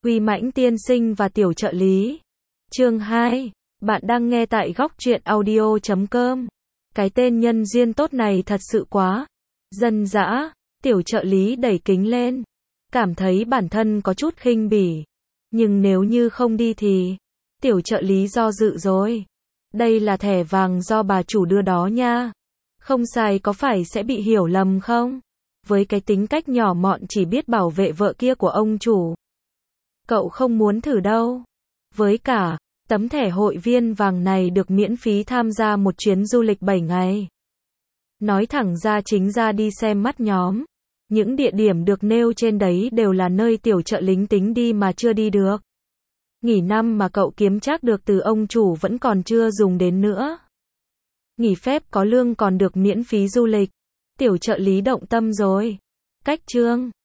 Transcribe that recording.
Huy Mãnh tiên sinh và tiểu trợ lý. Chương 2. Bạn đang nghe tại góc truyện audio.com. Cái tên nhân duyên tốt này thật sự quá dân dã. Tiểu trợ lý đẩy kính lên, cảm thấy bản thân có chút khinh bỉ. Nhưng nếu như không đi thì... Tiểu trợ lý do dự rồi. Đây là thẻ vàng do bà chủ đưa đó nha. Không sai có phải sẽ bị hiểu lầm không? Với cái tính cách nhỏ mọn chỉ biết bảo vệ vợ kia của ông chủ. Cậu không muốn thử đâu. Với cả, tấm thẻ hội viên vàng này được miễn phí tham gia một chuyến du lịch 7 ngày. Nói thẳng ra chính ra đi xem mắt nhóm. Những địa điểm được nêu trên đấy đều là nơi tiểu trợ lính tính đi mà chưa đi được. Nghỉ năm mà cậu kiếm trác được từ ông chủ vẫn còn chưa dùng đến nữa. Nghỉ phép có lương còn được miễn phí du lịch. Tiểu trợ lý động tâm rồi. Cách chương.